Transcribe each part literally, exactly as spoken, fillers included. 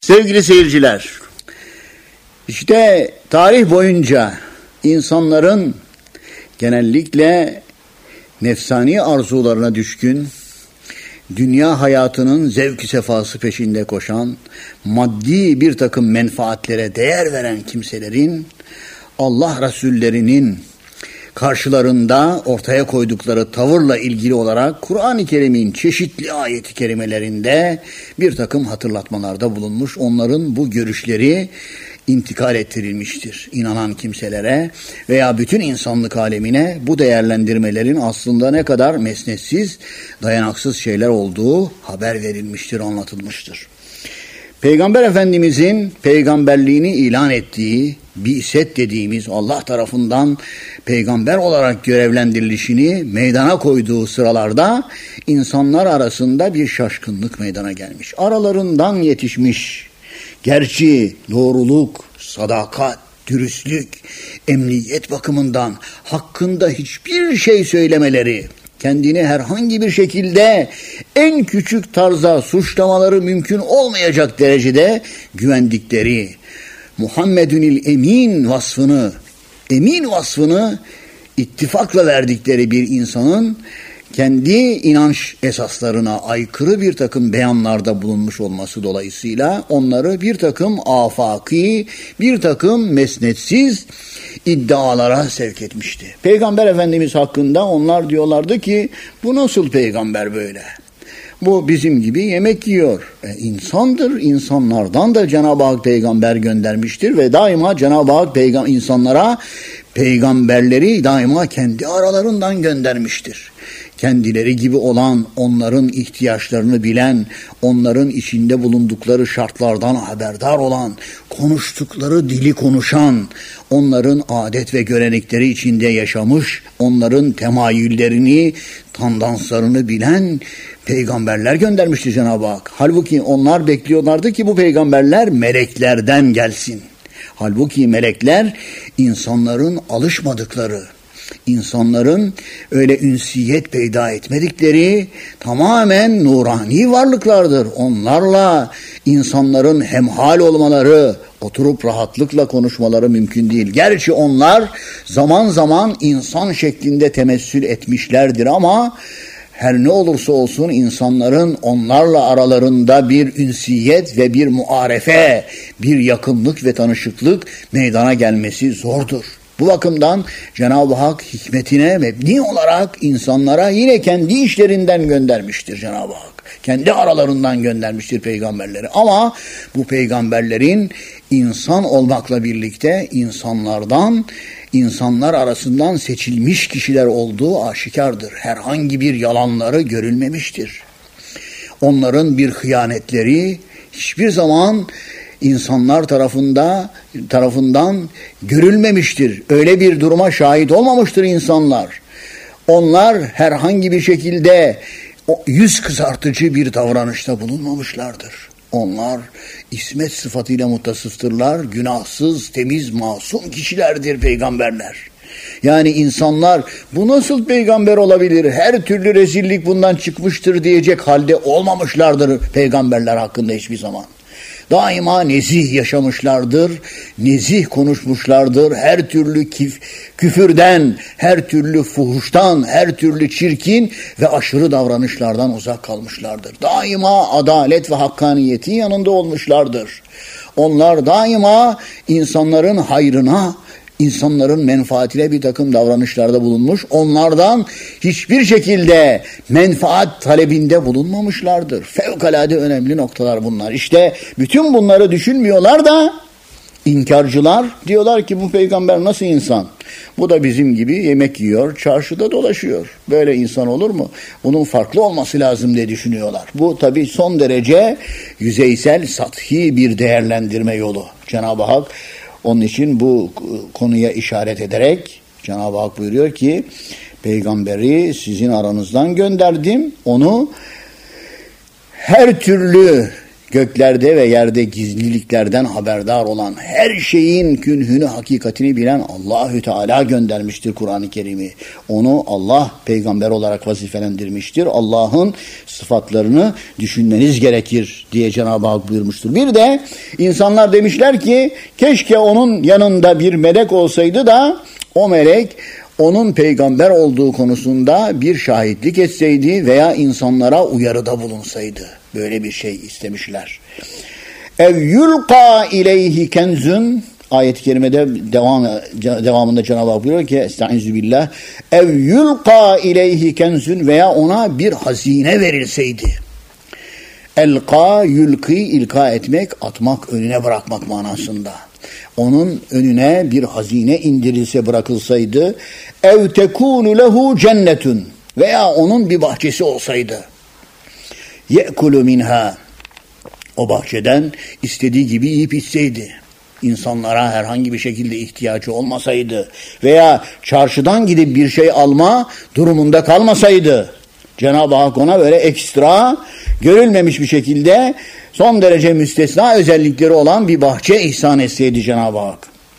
Sevgili seyirciler, işte tarih boyunca insanların genellikle nefsani arzularına düşkün, dünya hayatının zevk-i sefası peşinde koşan, maddi bir takım menfaatlere değer veren kimselerin Allah Resullerinin karşılarında ortaya koydukları tavırla ilgili olarak Kur'an-ı Kerim'in çeşitli ayet-i kerimelerinde bir takım hatırlatmalarda bulunmuş. Onların bu görüşleri intikal ettirilmiştir inanan kimselere veya bütün insanlık alemine. Bu değerlendirmelerin aslında ne kadar mesnetsiz, dayanaksız şeyler olduğu haber verilmiştir, anlatılmıştır. Peygamber Efendimizin peygamberliğini ilan ettiği, bi'set dediğimiz Allah tarafından peygamber olarak görevlendirilişini meydana koyduğu sıralarda insanlar arasında bir şaşkınlık meydana gelmiş. Aralarından yetişmiş, gerçi doğruluk, sadakat, dürüstlük, emniyet bakımından hakkında hiçbir şey söylemeleri, kendini herhangi bir şekilde en küçük tarzda suçlamaları mümkün olmayacak derecede güvendikleri Muhammedünil Emin vasfını, emin vasfını ittifakla verdikleri bir insanın kendi inanç esaslarına aykırı bir takım beyanlarda bulunmuş olması dolayısıyla onları bir takım afaki, bir takım mesnetsiz iddialara sevk etmişti. Peygamber Efendimiz hakkında onlar diyorlardı ki bu nasıl peygamber böyle? Bu bizim gibi yemek yiyor. E, insandır, insanlardan da Cenab-ı Hak peygamber göndermiştir ve daima Cenab-ı Hak peygam- insanlara peygamberleri daima kendi aralarından göndermiştir. Kendileri gibi olan, onların ihtiyaçlarını bilen, onların içinde bulundukları şartlardan haberdar olan, konuştukları dili konuşan, onların adet ve görenekleri içinde yaşamış, onların temayüllerini, tandanslarını bilen peygamberler göndermişti Cenab-ı Hak. Halbuki onlar bekliyorlardı ki bu peygamberler meleklerden gelsin. Halbuki melekler insanların alışmadıkları, İnsanların öyle ünsiyet peyda etmedikleri tamamen nurani varlıklardır. Onlarla insanların hemhal olmaları, oturup rahatlıkla konuşmaları mümkün değil. Gerçi onlar zaman zaman insan şeklinde temessül etmişlerdir ama her ne olursa olsun insanların onlarla aralarında bir ünsiyet ve bir muarefe, bir yakınlık ve tanışıklık meydana gelmesi zordur. Bu bakımdan Cenab-ı Hak hikmetine mebni olarak insanlara yine kendi işlerinden göndermiştir Cenab-ı Hak. Kendi aralarından göndermiştir peygamberleri. Ama bu peygamberlerin insan olmakla birlikte insanlardan, insanlar arasından seçilmiş kişiler olduğu aşikardır. Herhangi bir yalanları görülmemiştir. Onların bir hıyanetleri hiçbir zaman İnsanlar tarafında tarafından görülmemiştir. Öyle bir duruma şahit olmamıştır insanlar. Onlar herhangi bir şekilde yüz kızartıcı bir davranışta bulunmamışlardır. Onlar ismet sıfatıyla muttasıftırlar. Günahsız, temiz, masum kişilerdir peygamberler. Yani insanlar bu nasıl peygamber olabilir? Her türlü rezillik bundan çıkmıştır diyecek halde olmamışlardır peygamberler hakkında hiçbir zaman. Daima nezih yaşamışlardır, nezih konuşmuşlardır, her türlü kif, küfürden, her türlü fuhuştan, her türlü çirkin ve aşırı davranışlardan uzak kalmışlardır. Daima adalet ve hakkaniyetin yanında olmuşlardır. Onlar daima insanların hayrına, İnsanların menfaatine bir takım davranışlarda bulunmuş, onlardan hiçbir şekilde menfaat talebinde bulunmamışlardır. Fevkalade önemli noktalar bunlar. İşte bütün bunları düşünmüyorlar da inkarcılar diyorlar ki bu peygamber nasıl insan? Bu da bizim gibi yemek yiyor, çarşıda dolaşıyor. Böyle insan olur mu? Bunun farklı olması lazım diye düşünüyorlar. Bu tabii son derece yüzeysel, sathi bir değerlendirme yolu. Cenab-ı Hak onun için bu konuya işaret ederek Cenab-ı Hak buyuruyor ki peygamberi sizin aranızdan gönderdim. Onu her türlü göklerde ve yerde gizliliklerden haberdar olan, her şeyin künhünü, hakikatini bilen Allahü Teala göndermiştir Kur'an-ı Kerim'i. Onu Allah peygamber olarak vazifelendirmiştir. Allah'ın sıfatlarını düşünmeniz gerekir diye Cenab-ı Hak buyurmuştur. Bir de insanlar demişler ki keşke onun yanında bir melek olsaydı da o melek onun peygamber olduğu konusunda bir şahitlik etseydi veya insanlara uyarıda bulunsaydı. Böyle bir şey istemişler. Ev yulqa ileyhi kenzun, ayet-i kerimede devam, devamında Cenab-ı Hak buyuruyor ki estaizu billah, ev yulqa ileyhi kenzun, veya ona bir hazine verilseydi. Elqa, yulqi, ilka etmek, atmak, önüne bırakmak manasında. Onun önüne bir hazine indirilse, bırakılsaydı, ev tekunu lehu cennetun, veya onun bir bahçesi olsaydı, ye'kulu minha, o bahçeden istediği gibi yiyip içseydi, insanlara herhangi bir şekilde ihtiyacı olmasaydı veya çarşıdan gidip bir şey alma durumunda kalmasaydı, Cenab-ı Hak ona böyle ekstra, görülmemiş bir şekilde son derece müstesna özellikleri olan bir bahçe ihsan etseydi Cenab-ı Hak.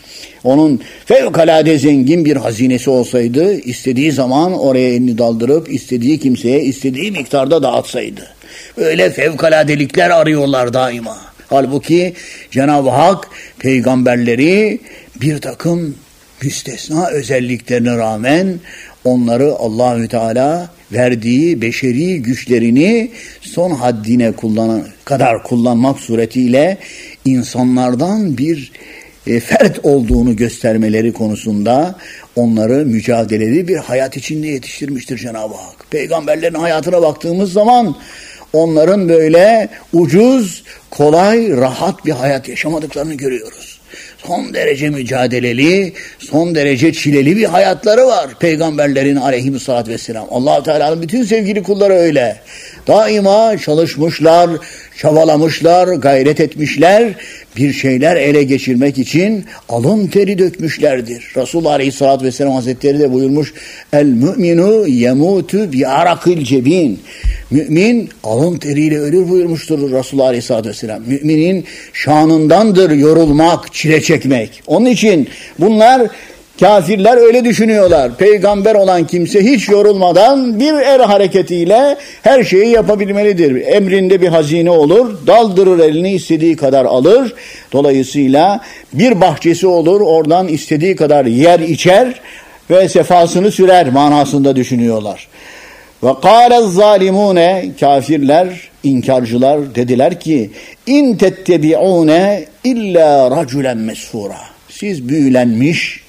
Onun fevkalade zengin bir hazinesi olsaydı, istediği zaman oraya elini daldırıp istediği kimseye istediği miktarda dağıtsaydı. Böyle fevkaladelikler arıyorlar daima. Halbuki Cenab-ı Hak peygamberleri bir takım müstesna özelliklerine rağmen onları Allahü Teala verdiği beşeri güçlerini son haddine kullanan, kadar kullanmak suretiyle insanlardan bir e, fert olduğunu göstermeleri konusunda onları mücadeleli bir hayat içinde yetiştirmiştir Cenab-ı Hak. Peygamberlerin hayatına baktığımız zaman onların böyle ucuz, kolay, rahat bir hayat yaşamadıklarını görüyoruz. Son derece mücadeleli, son derece çileli bir hayatları var peygamberlerin aleyhissalatü vesselam. Allah-u Teala'nın bütün sevgili kulları öyle. Daima çalışmışlar, çabalamışlar, gayret etmişler, bir şeyler ele geçirmek için alın teri dökmüşlerdir. Resulullah Aleyhisselatü Vesselam Hazretleri de buyurmuş, el müminu yemutu bi arakil cebin. Mümin alın teriyle ölür buyurmuştur Resulullah Aleyhisselatü Vesselam. Müminin şanındandır yorulmak, çile çekmek. Onun için bunlar, kafirler öyle düşünüyorlar. Peygamber olan kimse hiç yorulmadan bir el hareketiyle her şeyi yapabilmelidir. Emrinde bir hazine olur, daldırır elini, istediği kadar alır. Dolayısıyla bir bahçesi olur, oradan istediği kadar yer içer ve sefasını sürer manasında düşünüyorlar. Ve kâlez zâlimûne, kafirler, inkarcılar dediler ki in tettebi'ûne illa racülen mesfûra. Siz büyülenmiş,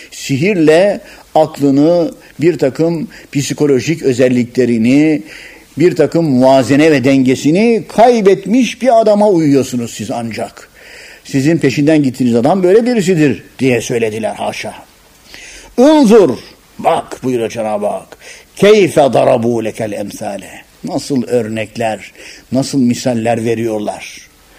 sihirle aklını, bir takım psikolojik özelliklerini, bir takım muvazene ve dengesini kaybetmiş bir adama uyuyorsunuz siz ancak. Sizin peşinden gittiğiniz adam böyle birisidir diye söylediler, haşa. Unzur, bak buyuruyor Cenab-ı Hak. Keyfe darabû lekel emsâle. Nasıl örnekler, nasıl misaller veriyorlar.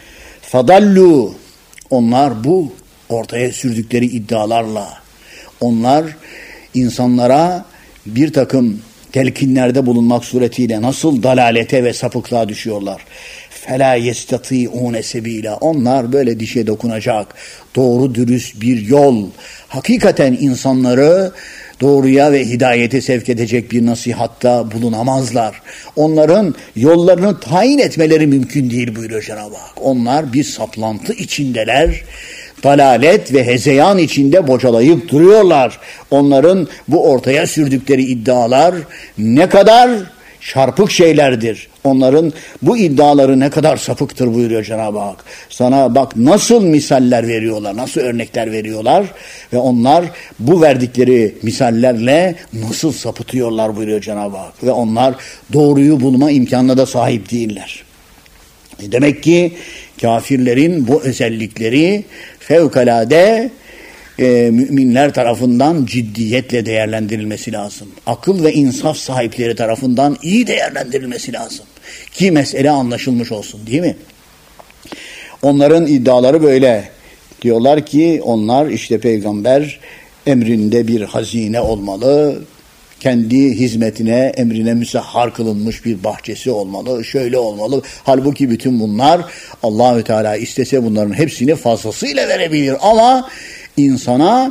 Fadallu, onlar bu ortaya sürdükleri iddialarla, onlar insanlara bir takım telkinlerde bulunmak suretiyle nasıl dalalete ve sapıklığa düşüyorlar. فَلَا يَسْتَطِيعُونَ سَب۪يلًا. Onlar böyle dişe dokunacak doğru dürüst bir yol, hakikaten insanları doğruya ve hidayete sevk edecek bir nasihatta bulunamazlar. Onların yollarını tayin etmeleri mümkün değil buyuruyor Cenab-ı Hak. Onlar bir saplantı içindeler. Dalalet ve hezeyan içinde bocalayıp duruyorlar. Onların bu ortaya sürdükleri iddialar ne kadar çarpık şeylerdir. Onların bu iddiaları ne kadar sapıktır buyuruyor Cenab-ı Hak. Sana bak nasıl misaller veriyorlar, nasıl örnekler veriyorlar ve onlar bu verdikleri misallerle nasıl sapıtıyorlar buyuruyor Cenab-ı Hak. Ve onlar doğruyu bulma imkanına da sahip değiller. Demek ki kafirlerin bu özellikleri fevkalade e, müminler tarafından ciddiyetle değerlendirilmesi lazım. Akıl ve insaf sahipleri tarafından iyi değerlendirilmesi lazım. Ki mesele anlaşılmış olsun, değil mi? Onların iddiaları böyle. Diyorlar ki onlar işte peygamber emrinde bir hazine olmalı. kendi hizmetine, emrine müsahhar kılınmış bir bahçesi olmalı, şöyle olmalı. Halbuki bütün bunlar Allahü Teala istese bunların hepsini fazlasıyla verebilir ama insana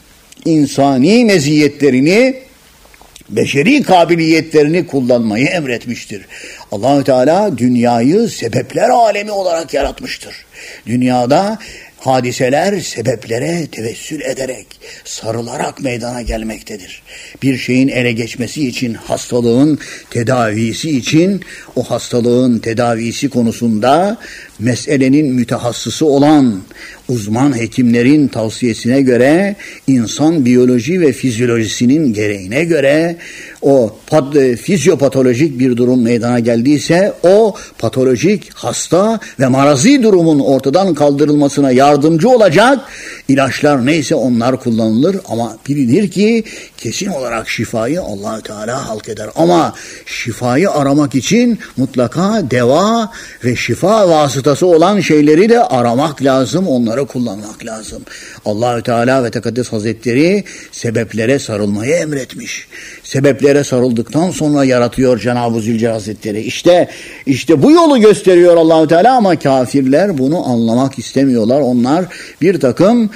insani meziyetlerini, beşeri kabiliyetlerini kullanmayı emretmiştir. Allahü Teala dünyayı sebepler alemi olarak yaratmıştır. Dünyada hadiseler sebeplere tevessül ederek, sarılarak meydana gelmektedir. Bir şeyin ele geçmesi için, hastalığın tedavisi için, o hastalığın tedavisi konusunda meselenin mütehassısı olan uzman hekimlerin tavsiyesine göre, insan biyoloji ve fizyolojisinin gereğine göre o pat- fizyopatolojik bir durum meydana geldiyse, o patolojik, hasta ve marazi durumun ortadan kaldırılmasına yardımcı olacak ilaçlar neyse onlar kullanılır ama bilinir ki kesin olarak şifayı Allah-u Teala halk eder. Ama şifayı aramak için mutlaka deva ve şifa vasıtası olan şeyleri de aramak lazım, onları kullanmak lazım. Allah-u Teala ve Tekaddes Hazretleri sebeplere sarılmayı emretmiş. Sebeplere sarıldıktan sonra yaratıyor Cenab-ı Zülcelal Hazretleri. İşte işte bu yolu gösteriyor Allah-u Teala ama kafirler bunu anlamak istemiyorlar. Onlar bir takım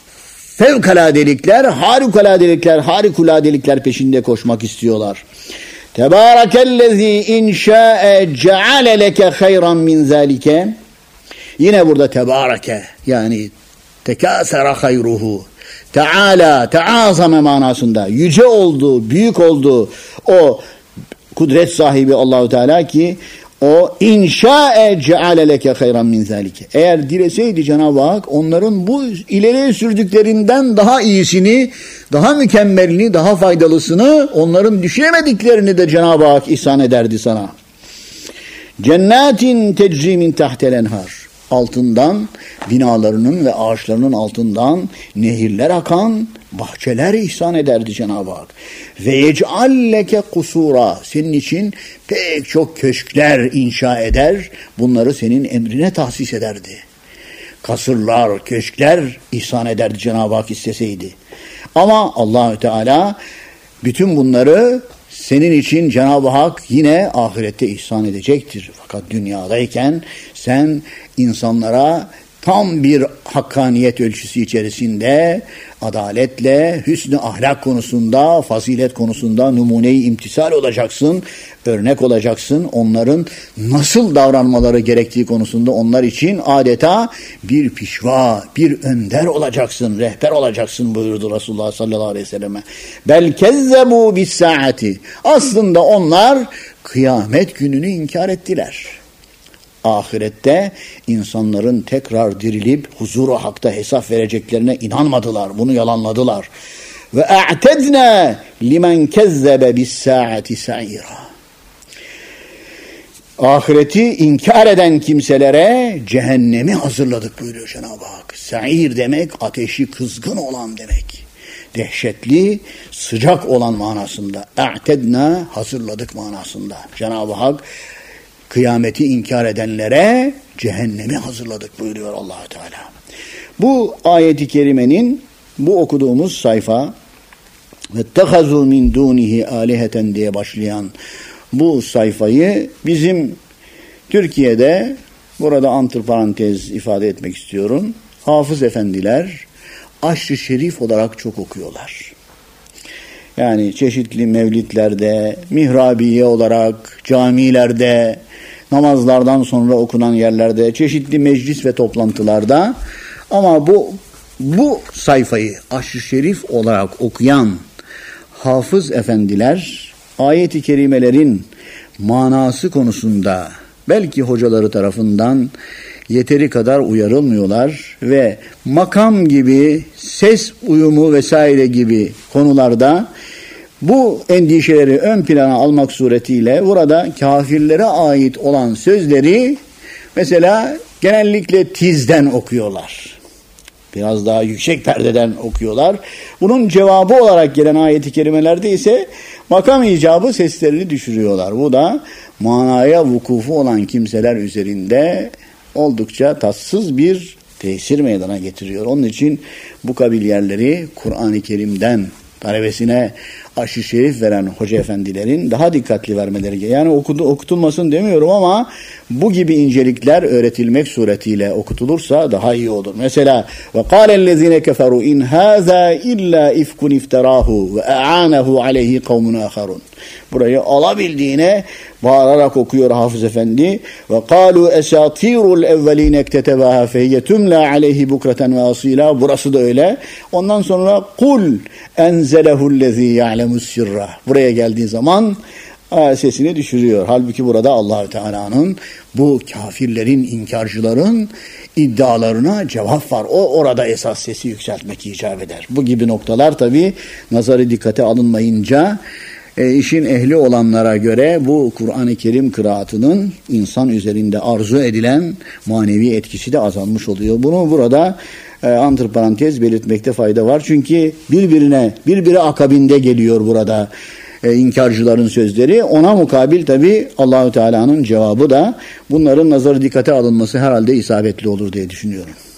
fevkaladelikler, harikuladelikler, harikuladelikler peşinde koşmak istiyorlar. Tebârekellezî inşâe ceale leke hayran min zâlike. Yine burada tebareke yani tekâsera hayruhu. Teala, teazame manasında yüce oldu, büyük oldu o kudret sahibi Allahu Teala ki o inşa'e ceale leke hayran min zalike. Eğer dileseydi Cenab-ı Hak onların bu ileriye sürdüklerinden daha iyisini, daha mükemmelini, daha faydalısını, onların düşüremediklerini de Cenab-ı Hak ihsan ederdi sana. Cennetin tecri min tahtel enhar. Altından, binalarının ve ağaçlarının altından nehirler akan bahçeler ihsan ederdi Cenab-ı Hak. Ve yec'alleke kusura, senin için pek çok köşkler inşa eder, bunları senin emrine tahsis ederdi. Kasırlar, köşkler ihsan ederdi Cenab-ı Hak isteseydi. Ama Allahü Teala bütün bunları senin için Cenab-ı Hak yine ahirette ihsan edecektir. Fakat dünyadayken sen insanlara tam bir hakkaniyet ölçüsü içerisinde adaletle, hüsnü ahlak konusunda, fazilet konusunda numune-i imtisal olacaksın, örnek olacaksın. Onların nasıl davranmaları gerektiği konusunda onlar için adeta bir pişva, bir önder olacaksın, rehber olacaksın buyurdu Resulullah sallallahu aleyhi ve selleme. Bel kezzebu bis saati. Aslında onlar kıyamet gününü inkar ettiler. Ahirette insanların tekrar dirilip huzuru hakta hesap vereceklerine inanmadılar. Bunu yalanladılar. Ve a'tedna limen kezzebe bis saati sa'ira. Ahireti inkar eden kimselere cehennemi hazırladık buyuruyor Cenab-ı Hak. Sa'ir demek ateşi kızgın olan demek. Dehşetli, sıcak olan manasında. A'tedna hazırladık manasında. Cenab-ı Hak kıyameti inkar edenlere cehennemi hazırladık buyuruyor Allah-u Teala. Bu ayeti kerimenin bu okuduğumuz sayfa وَاتَّخَذُوا مِنْ دُونِهِ آلِهَةً diye başlayan bu sayfayı bizim Türkiye'de, burada antiparantez ifade etmek istiyorum, hafız efendiler aşr-ı şerif olarak çok okuyorlar. Yani çeşitli mevlitlerde, mihrabiye olarak, camilerde, namazlardan sonra okunan yerlerde, çeşitli meclis ve toplantılarda ama bu bu sayfayı aşr-ı şerif olarak okuyan hafız efendiler ayet-i kerimelerin manası konusunda belki hocaları tarafından yeteri kadar uyarılmıyorlar ve makam gibi, ses uyumu vesaire gibi konularda bu endişeleri ön plana almak suretiyle burada kafirlere ait olan sözleri mesela genellikle tizden okuyorlar. Biraz daha yüksek perdeden okuyorlar. Bunun cevabı olarak gelen ayet-i kerimelerde ise makam icabı seslerini düşürüyorlar. Bu da manaya vukufu olan kimseler üzerinde oldukça tatsız bir tesir meydana getiriyor. Onun için bu kabil yerleri Kur'an-ı Kerim'den talebesine aşı şerif veren hoca efendilerin daha dikkatli vermeleri gerekiyor. Yani okudu, okutulmasın demiyorum ama bu gibi incelikler öğretilmek suretiyle okutulursa daha iyi olur. Mesela ve kâlellezîne keferû in hâzâ illâ ifkun ifterâhu ve e'ânehu aleyhi kavmun âkharun. Burayı alabildiğine bağırarak okuyor Hafız Efendi. Ve kâlû esâtîrul evvelîne ektetebâhâ fehiyye tümlâ aleyhi bukreten ve asîlâ. Burası da öyle. Ondan sonra kul enzelehullezî ya'lemus sirra. Buraya geldiği zaman sesini düşürüyor. Halbuki burada Allah-u Teala'nın bu kafirlerin, inkarcıların iddialarına cevap var. O orada esas sesi yükseltmek icap eder. Bu gibi noktalar tabii nazarı dikkate alınmayınca e, işin ehli olanlara göre bu Kur'an-ı Kerim kıraatının insan üzerinde arzu edilen manevi etkisi de azalmış oluyor. Bunu burada e, antiparantez belirtmekte fayda var. Çünkü birbirine, birbiri akabinde geliyor burada e, inkarcıların sözleri. Ona mukabil tabi Allahu Teala'nın cevabı da bunların nazarı dikkate alınması herhalde isabetli olur diye düşünüyorum.